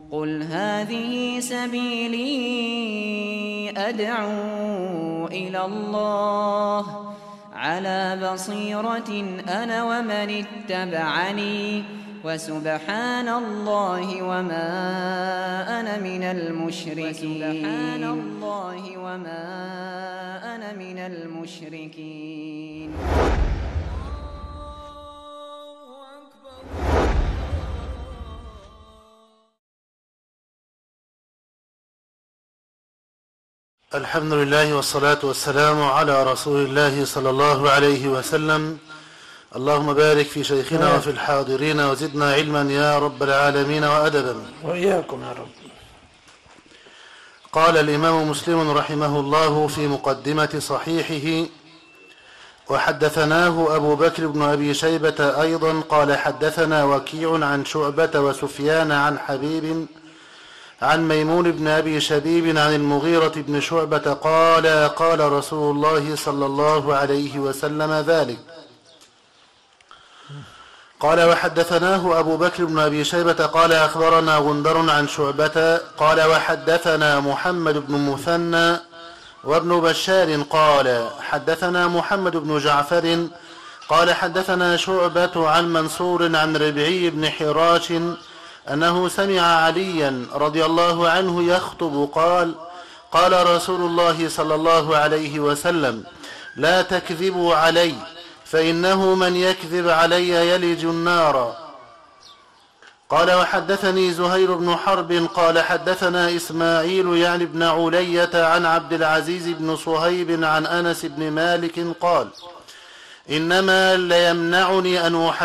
قل هذه سبيلي أدعو إلى الله على بصيرة أنا ومن اتبعني وسبحان الله وما أنا من المشركين. الحمد لله والصلاة والسلام على رسول الله صلى الله عليه وسلم. اللهم بارك في شيخنا وفي الحاضرين وزدنا علما يا رب العالمين وأدبا. وإياكم يا رب. قال الإمام مسلم رحمه الله في مقدمة صحيحه: وحدثناه أبو بكر بن أبي شيبة أيضا قال حدثنا وكيع عن شعبة وسفيان عن حبيب عن ميمون بن أبي شبيب عن المغيرة بن شعبة قال قال رسول الله صلى الله عليه وسلم ذلك. قال وحدثناه أبو بكر بن أبي شيبة قال أخبرنا غندر عن شعبة قال وحدثنا محمد بن مثنى وابن بشار قال حدثنا محمد بن جعفر قال حدثنا شعبة عن منصور عن ربعي بن حراش أنه سمع عليا رضي الله عنه يخطب قال قال رسول الله صلى الله عليه وسلم: لا تكذبوا علي فإنه من يكذب علي يلج النار. قال وحدثني زهير بن حرب قال حدثنا إسماعيل يعني بن علية عن عبد العزيز بن صهيب عن أنس بن مالك قال: إنه ليمنعني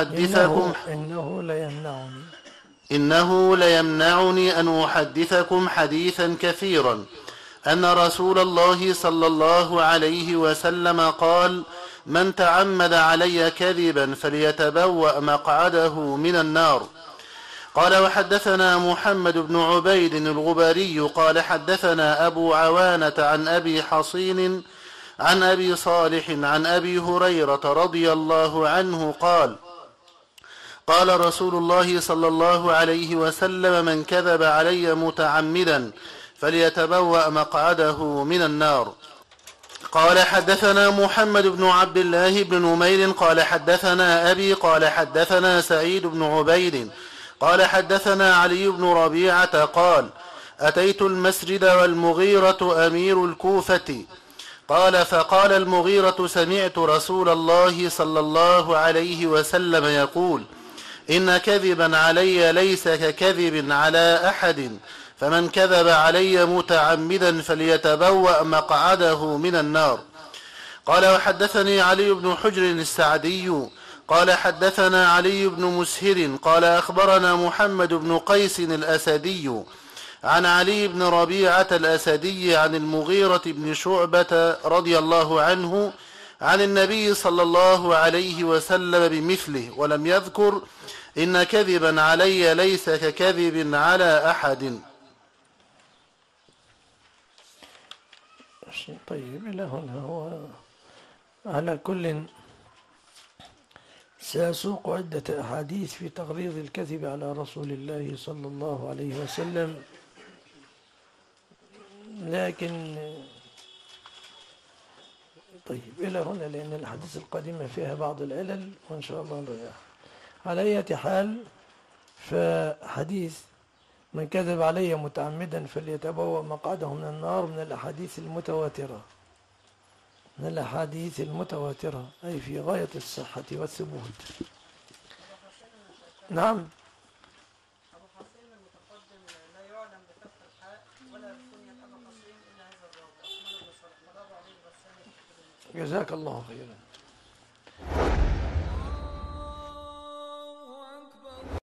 أن أحدثكم حديثا كثيرا أن رسول الله صلى الله عليه وسلم قال: من تعمد علي كذبا فليتبوأ مقعده من النار. قال وحدثنا محمد بن عبيد الغبري قال حدثنا أبو عوانة عن أبي حصين عن أبي صالح عن أبي هريرة رضي الله عنه قال قال رسول الله صلى الله عليه وسلم: من كذب علي متعمدا فليتبوأ مقعده من النار. قال حدثنا محمد بن عبد الله بن نمير قال حدثنا أبي قال حدثنا سعيد بن عبيد قال حدثنا علي بن ربيعة قال: أتيت المسجد والمغيرة أمير الكوفة. قال فقال المغيرة: سمعت رسول الله صلى الله عليه وسلم يقول: إن كذبا علي ليس ككذب على أحد، فمن كذب علي متعمدا فليتبوأ مقعده من النار. قال وحدثني علي بن حجر السعدي قال حدثنا علي بن مسهر قال أخبرنا محمد بن قيس الأسدي عن علي بن ربيعة الأسدي عن المغيرة بن شعبة رضي الله عنه عن النبي صلى الله عليه وسلم بمثله، ولم يذكر إن كذبا علي ليس ككذب على أحد. طيب، إلى هنا هو على كل سيسوق عدة أحاديث في تغليظ الكذب على رسول الله صلى الله عليه وسلم، لكن طيب إلى هنا لأن الأحاديث القادمة فيها بعض العلل وإن شاء الله نرجع. على أي حال، فحديث من كذب علي متعمدا فليتبوأ مقعده من النار من الأحاديث المتواترة، أي في غاية الصحة والثبوت. نعم. أبو حصين المتقدم لا يعلم بفتح الحاء ولا بكنية أبو حصين إلا هذا الراوي عثمان بن صالح، مر عليه الغساني. جزاك الله خيرا.